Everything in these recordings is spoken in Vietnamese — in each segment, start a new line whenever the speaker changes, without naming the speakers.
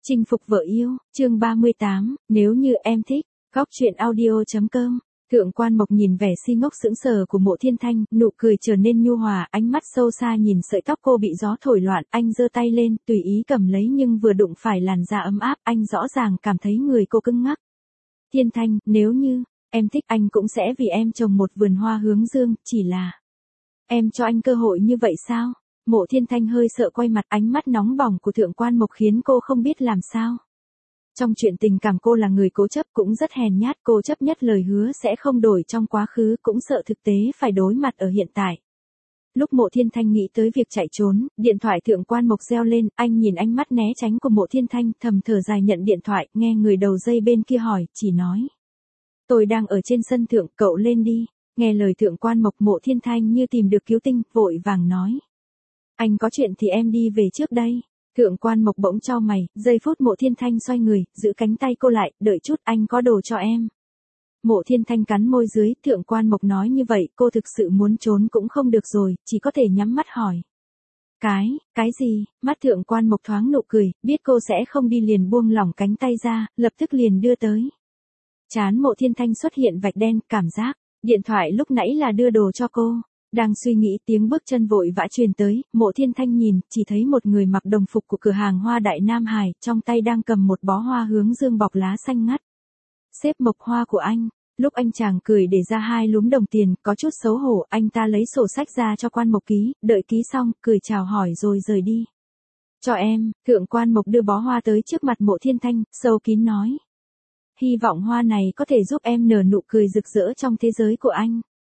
Chinh phục vợ yêu, chương 38, nếu như em thích, góc truyện audio.com. Thượng Quan Mộc nhìn vẻ si ngốc sững sờ của Mộ Thiên Thanh, nụ cười trở nên nhu hòa, ánh mắt sâu xa nhìn sợi tóc cô bị gió thổi loạn, anh giơ tay lên, tùy ý cầm lấy nhưng vừa đụng phải làn da ấm áp, anh rõ ràng cảm thấy người cô cứng ngắc. Thiên Thanh, nếu như em thích anh cũng sẽ vì em trồng một vườn hoa hướng dương, chỉ là em cho anh cơ hội như vậy sao? Mộ Thiên Thanh hơi sợ quay mặt, ánh mắt nóng bỏng của Thượng Quan Mộc khiến cô không biết làm sao. Trong chuyện tình cảm cô là người cố chấp cũng rất hèn nhát, cô chấp nhất lời hứa sẽ không đổi trong quá khứ, cũng sợ thực tế phải đối mặt ở hiện tại. Lúc Mộ Thiên Thanh nghĩ tới việc chạy trốn, điện thoại Thượng Quan Mộc reo lên, anh nhìn ánh mắt né tránh của Mộ Thiên Thanh, thầm thở dài nhận điện thoại, nghe người đầu dây bên kia hỏi, chỉ nói: "Tôi đang ở trên sân thượng, cậu lên đi." Nghe lời Thượng Quan Mộc, Mộ Thiên Thanh như tìm được cứu tinh, vội vàng nói: "Anh có chuyện thì em đi về trước đây." Thượng Quan Mộc bỗng chau mày, giây phút Mộ Thiên Thanh xoay người, giữ cánh tay cô lại, "Đợi chút, anh có đồ cho em." Mộ Thiên Thanh cắn môi dưới, Thượng Quan Mộc nói như vậy, cô thực sự muốn trốn cũng không được rồi, chỉ có thể nhắm mắt hỏi: Cái gì?" Mắt Thượng Quan Mộc thoáng nụ cười, biết cô sẽ không đi liền buông lỏng cánh tay ra, lập tức liền đưa tới. Trán Mộ Thiên Thanh xuất hiện vạch đen, cảm giác điện thoại lúc nãy là đưa đồ cho cô. Đang suy nghĩ, tiếng bước chân vội vã truyền tới, Mộ Thiên Thanh nhìn, chỉ thấy một người mặc đồng phục của cửa hàng hoa Đại Nam Hải, trong tay đang cầm một bó hoa hướng dương bọc lá xanh ngắt. "Xếp Mộc hoa của anh." Lúc anh chàng cười để ra 2 lúm đồng tiền, có chút xấu hổ, anh ta lấy sổ sách ra cho Quan Mộc ký, đợi ký xong, cười chào hỏi rồi rời đi. "Cho em." Thượng Quan Mộc đưa bó hoa tới trước mặt Mộ Thiên Thanh, sâu kín nói: "Hy vọng hoa này có thể giúp em nở nụ cười rực rỡ trong thế giới của anh."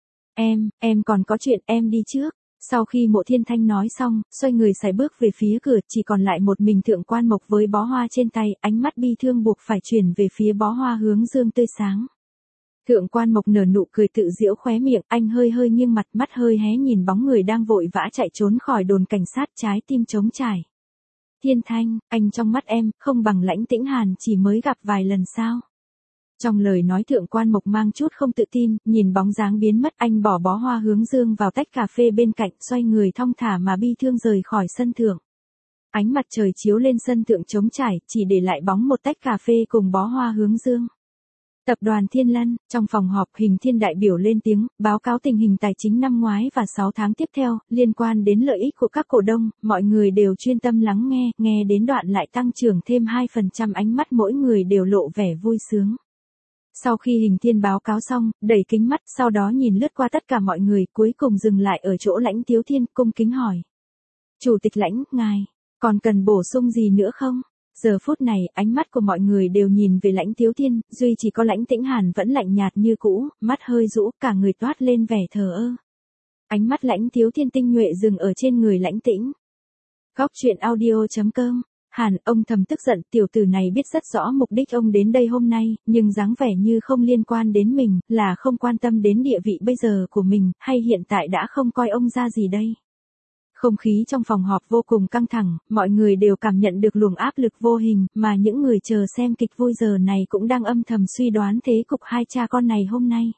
Em còn có chuyện, em đi trước." Sau khi Mộ Thiên Thanh nói xong, xoay người sải bước về phía cửa, chỉ còn lại một mình Thượng Quan Mộc với bó hoa trên tay, ánh mắt bi thương buộc phải chuyển về phía bó hoa hướng dương tươi sáng. Thượng Quan Mộc nở nụ cười tự giễu khóe miệng, anh hơi nghiêng mặt, mắt hơi hé nhìn bóng người đang vội vã chạy trốn khỏi đồn cảnh sát, trái tim trống trải. "Thiên Thanh, anh trong mắt em, không bằng Lãnh Tĩnh Hàn chỉ mới gặp vài lần sao?" Trong lời nói Thượng Quan Mộc mang chút không tự tin, nhìn bóng dáng biến mất, anh bỏ bó hoa hướng dương vào tách cà phê bên cạnh, xoay người thong thả mà bi thương rời khỏi sân thượng. Ánh mặt trời chiếu lên sân thượng trống trải, chỉ để lại bóng một tách cà phê cùng bó hoa hướng dương. Tập đoàn Thiên Lân, trong phòng họp, Hình Thiên đại biểu lên tiếng, báo cáo tình hình tài chính năm ngoái và 6 tháng tiếp theo, liên quan đến lợi ích của các cổ đông, mọi người đều chuyên tâm lắng nghe, nghe đến đoạn lại tăng trưởng thêm 2%, ánh mắt mỗi người đều lộ vẻ vui sướng. Sau khi Hình Thiên báo cáo xong, đẩy kính mắt, sau đó nhìn lướt qua tất cả mọi người, cuối cùng dừng lại ở chỗ Lãnh Tiếu Thiên, cung kính hỏi: "Chủ tịch Lãnh, ngài còn cần bổ sung gì nữa không?" Giờ phút này, ánh mắt của mọi người đều nhìn về Lãnh Tiếu Thiên, duy chỉ có Lãnh Tĩnh Hàn vẫn lạnh nhạt như cũ, mắt hơi rũ, cả người toát lên vẻ thờ ơ. Ánh mắt Lãnh Tiếu Thiên tinh nhuệ dừng ở trên người Lãnh Tĩnh. Góc truyện audio.com. Hàn, ông thầm tức giận, tiểu tử này biết rất rõ mục đích ông đến đây hôm nay, nhưng dáng vẻ như không liên quan đến mình, là không quan tâm đến địa vị bây giờ của mình, hay hiện tại đã không coi ông ra gì đây. Không khí trong phòng họp vô cùng căng thẳng, mọi người đều cảm nhận được luồng áp lực vô hình, mà những người chờ xem kịch vui giờ này cũng đang âm thầm suy đoán thế cục hai cha con này hôm nay.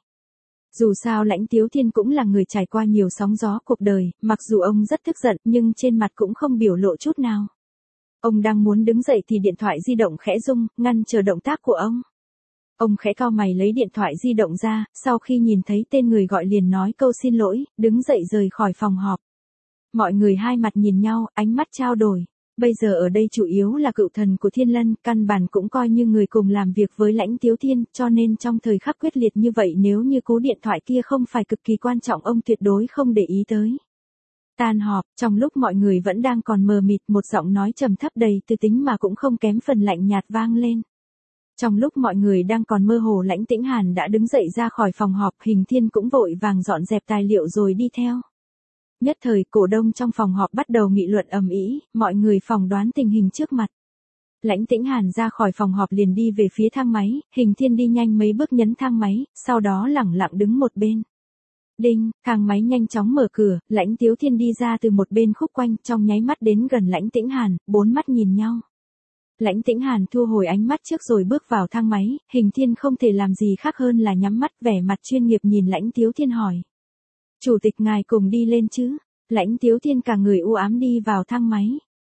Dù sao Lãnh Tiếu Thiên cũng là người trải qua nhiều sóng gió cuộc đời, mặc dù ông rất tức giận nhưng trên mặt cũng không biểu lộ chút nào. Ông đang muốn đứng dậy thì điện thoại di động khẽ rung, ngăn chờ động tác của ông. Ông khẽ cau mày lấy điện thoại di động ra, sau khi nhìn thấy tên người gọi liền nói câu xin lỗi, đứng dậy rời khỏi phòng họp. Mọi người hai mặt nhìn nhau, ánh mắt trao đổi. Bây giờ ở đây chủ yếu là cựu thần của Thiên Lân, căn bản cũng coi như người cùng làm việc với Lãnh Tiếu Thiên, cho nên trong thời khắc quyết liệt như vậy nếu như cú điện thoại kia không phải cực kỳ quan trọng ông tuyệt đối không để ý tới. Tan họp, trong lúc mọi người vẫn đang còn mờ mịt, một giọng nói trầm thấp đầy tư tính mà cũng không kém phần lạnh nhạt vang lên. Trong lúc mọi người đang còn mơ hồ, Lãnh Tĩnh Hàn đã đứng dậy ra khỏi phòng họp, Hình Thiên cũng vội vàng dọn dẹp tài liệu rồi đi theo. Nhất thời, cổ đông trong phòng họp bắt đầu nghị luận ầm ĩ, mọi người phỏng đoán tình hình trước mặt. Lãnh Tĩnh Hàn ra khỏi phòng họp liền đi về phía thang máy, Hình Thiên đi nhanh mấy bước nhấn thang máy, sau đó lẳng lặng đứng một bên. Đinh, thang máy nhanh chóng mở cửa, Lãnh Tiếu Thiên đi ra từ một bên khúc quanh, trong nháy mắt đến gần Lãnh Tĩnh Hàn, 4 mắt nhìn nhau. Lãnh Tĩnh Hàn thu hồi ánh mắt trước rồi bước vào thang máy, Hình Thiên không thể làm gì khác hơn là nhắm mắt, vẻ mặt chuyên nghiệp nhìn Lãnh Tiếu Thiên hỏi: "Chủ tịch ngài cùng đi lên chứ?" Lãnh Tiếu Thiên cả người u ám đi vào thang máy.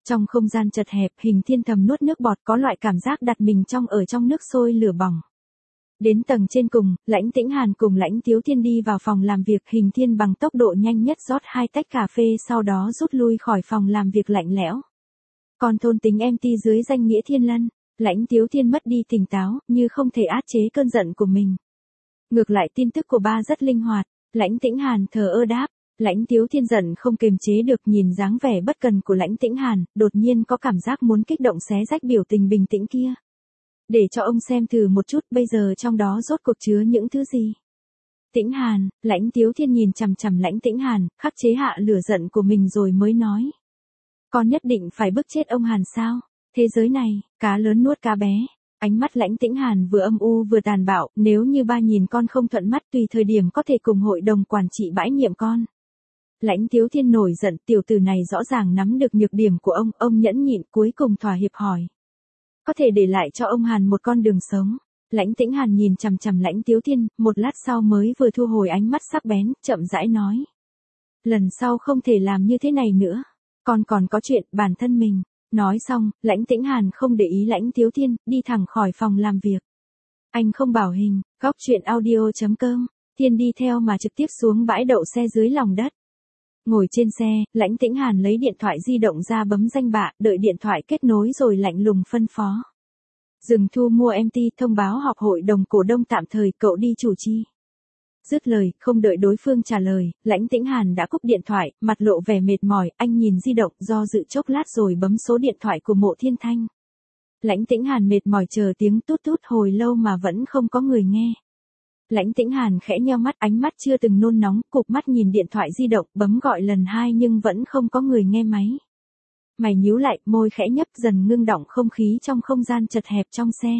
Trong không gian chật hẹp, Hình Thiên thầm nuốt nước bọt, có loại cảm giác đặt mình ở trong nước sôi lửa bỏng. Đến tầng trên cùng, Lãnh Tĩnh Hàn cùng Lãnh Tiếu Thiên đi vào phòng làm việc, Hình Thiên bằng tốc độ nhanh nhất rót 2 tách cà phê sau đó rút lui khỏi phòng làm việc lạnh lẽo. Còn thôn tính em ti dưới danh nghĩa Thiên Lân, Lãnh Tiếu Thiên mất đi tỉnh táo, như không thể áp chế cơn giận của mình. Ngược lại tin tức của ba rất linh hoạt, Lãnh Tĩnh Hàn thờ ơ đáp. Lãnh Tiếu Thiên giận không kiềm chế được, nhìn dáng vẻ bất cần của Lãnh Tĩnh Hàn, đột nhiên có cảm giác muốn kích động xé rách biểu tình bình tĩnh kia. Để cho ông xem thử một chút bây giờ trong đó rốt cuộc chứa những thứ gì. Tĩnh Hàn, Lãnh Tiếu Thiên nhìn chằm chằm Lãnh Tĩnh Hàn, khắc chế hạ lửa giận của mình rồi mới nói. Con nhất định phải bức chết ông Hàn sao? Thế giới này, cá lớn nuốt cá bé. Ánh mắt Lãnh Tĩnh Hàn vừa âm u vừa tàn bạo, nếu như ba nhìn con không thuận mắt tùy thời điểm có thể cùng hội đồng quản trị bãi nhiệm con. Lãnh Tiếu Thiên nổi giận, tiểu tử này rõ ràng nắm được nhược điểm của ông nhẫn nhịn cuối cùng thỏa hiệp hỏi. Có thể để lại cho ông Hàn một con đường sống. Lãnh Tĩnh Hàn nhìn chằm chằm Lãnh Tiếu Thiên, một lát sau mới vừa thu hồi ánh mắt sắc bén, chậm rãi nói. Lần sau không thể làm như thế này nữa. Con còn có chuyện bản thân mình. Nói xong, Lãnh Tĩnh Hàn không để ý Lãnh Tiếu Thiên, đi thẳng khỏi phòng làm việc. Anh không bảo Hình, góc chuyện audio.com, Thiên đi theo mà trực tiếp xuống bãi đậu xe dưới lòng đất. Ngồi trên xe, Lãnh Tĩnh Hàn lấy điện thoại di động ra bấm danh bạ, đợi điện thoại kết nối rồi lạnh lùng phân phó. Dừng thu mua MT, thông báo họp hội đồng cổ đông tạm thời, cậu đi chủ trì. Dứt lời, không đợi đối phương trả lời, Lãnh Tĩnh Hàn đã cúp điện thoại, mặt lộ vẻ mệt mỏi, anh nhìn di động, do dự chốc lát rồi bấm số điện thoại của Mộ Thiên Thanh. Lãnh Tĩnh Hàn mệt mỏi chờ tiếng tút tút hồi lâu mà vẫn không có người nghe. Lãnh Tĩnh Hàn khẽ nheo mắt, ánh mắt chưa từng nôn nóng, cụp mắt nhìn điện thoại di động, bấm gọi lần 2 nhưng vẫn không có người nghe máy. Mày nhíu lại, môi khẽ nhấp, dần ngưng đọng không khí trong không gian chật hẹp trong xe.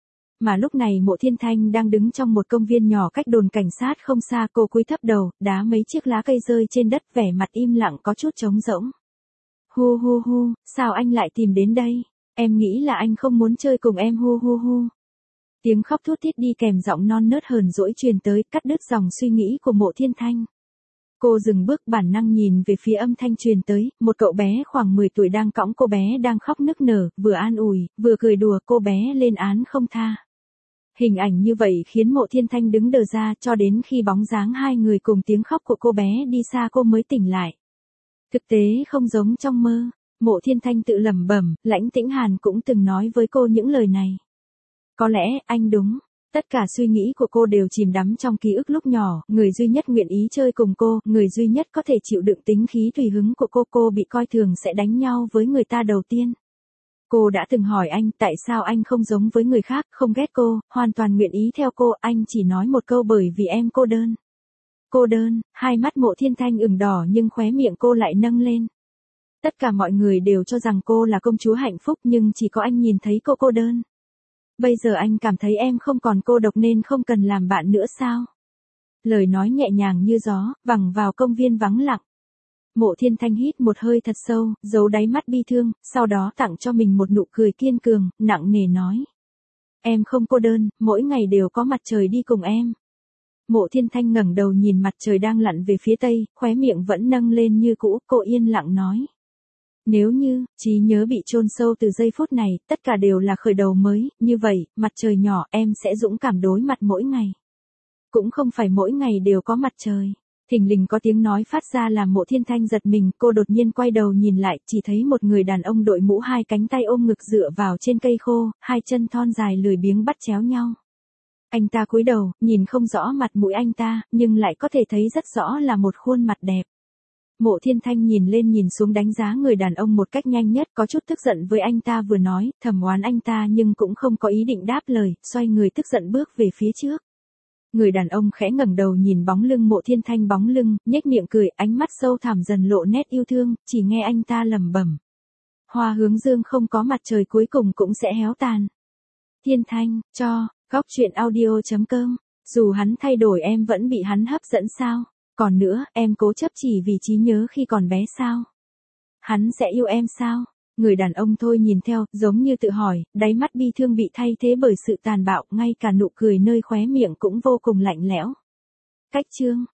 Mà lúc này Mộ Thiên Thanh đang đứng trong một công viên nhỏ cách đồn cảnh sát không xa, cô cúi thấp đầu, đá mấy chiếc lá cây rơi trên đất, vẻ mặt im lặng có chút trống rỗng. Hu hu hu, sao anh lại tìm đến đây? Em nghĩ là anh không muốn chơi cùng em hu hu hu. Tiếng khóc thút thít đi kèm giọng non nớt hờn dỗi truyền tới, cắt đứt dòng suy nghĩ của Mộ Thiên Thanh. Cô dừng bước, bản năng nhìn về phía âm thanh truyền tới, một cậu bé khoảng 10 tuổi đang cõng cô bé đang khóc nức nở, vừa an ủi, vừa cười đùa, cô bé lên án không tha. Hình ảnh như vậy khiến Mộ Thiên Thanh đứng đờ ra, cho đến khi bóng dáng hai người cùng tiếng khóc của cô bé đi xa cô mới tỉnh lại. Thực tế không giống trong mơ, Mộ Thiên Thanh tự lẩm bẩm, Lãnh Tĩnh Hàn cũng từng nói với cô những lời này. Có lẽ, anh đúng. Tất cả suy nghĩ của cô đều chìm đắm trong ký ức lúc nhỏ, người duy nhất nguyện ý chơi cùng cô, người duy nhất có thể chịu đựng tính khí tùy hứng của cô bị coi thường sẽ đánh nhau với người ta đầu tiên. Cô đã từng hỏi anh tại sao anh không giống với người khác, không ghét cô, hoàn toàn nguyện ý theo cô, anh chỉ nói một câu bởi vì em cô đơn. Cô đơn, hai mắt Mộ Thiên Thanh ửng đỏ nhưng khóe miệng cô lại nâng lên. Tất cả mọi người đều cho rằng cô là công chúa hạnh phúc nhưng chỉ có anh nhìn thấy cô đơn. Bây giờ anh cảm thấy em không còn cô độc nên không cần làm bạn nữa sao? Lời nói nhẹ nhàng như gió, vẳng vào công viên vắng lặng. Mộ Thiên Thanh hít một hơi thật sâu, giấu đáy mắt bi thương, sau đó tặng cho mình một nụ cười kiên cường, nặng nề nói. Em không cô đơn, mỗi ngày đều có mặt trời đi cùng em. Mộ Thiên Thanh ngẩng đầu nhìn mặt trời đang lặn về phía tây, khóe miệng vẫn nâng lên như cũ, cô yên lặng nói. Nếu như, trí nhớ bị chôn sâu từ giây phút này, tất cả đều là khởi đầu mới, như vậy, mặt trời nhỏ, em sẽ dũng cảm đối mặt mỗi ngày. Cũng không phải mỗi ngày đều có mặt trời. Thình lình có tiếng nói phát ra làm Mộ Thiên Thanh giật mình, cô đột nhiên quay đầu nhìn lại, chỉ thấy một người đàn ông đội mũ hai cánh tay ôm ngực dựa vào trên cây khô, hai chân thon dài lười biếng bắt chéo nhau. Anh ta cúi đầu, nhìn không rõ mặt mũi anh ta, nhưng lại có thể thấy rất rõ là một khuôn mặt đẹp. Mộ Thiên Thanh nhìn lên nhìn xuống đánh giá người đàn ông một cách nhanh nhất, có chút tức giận với anh ta vừa nói, thầm oán anh ta nhưng cũng không có ý định đáp lời, xoay người tức giận bước về phía trước. Người đàn ông khẽ ngẩng đầu nhìn bóng lưng Mộ Thiên Thanh bóng lưng, nhếch miệng cười, ánh mắt sâu thẳm dần lộ nét yêu thương, chỉ nghe anh ta lẩm bẩm. Hoa hướng dương không có mặt trời cuối cùng cũng sẽ héo tàn. Thiên Thanh, cho, góc chuyện audio.com, dù hắn thay đổi em vẫn bị hắn hấp dẫn sao? Còn nữa, em cố chấp chỉ vì trí nhớ khi còn bé sao? Hắn sẽ yêu em sao? Người đàn ông thôi nhìn theo, giống như tự hỏi, đáy mắt bi thương bị thay thế bởi sự tàn bạo, ngay cả nụ cười nơi khóe miệng cũng vô cùng lạnh lẽo. Cách chương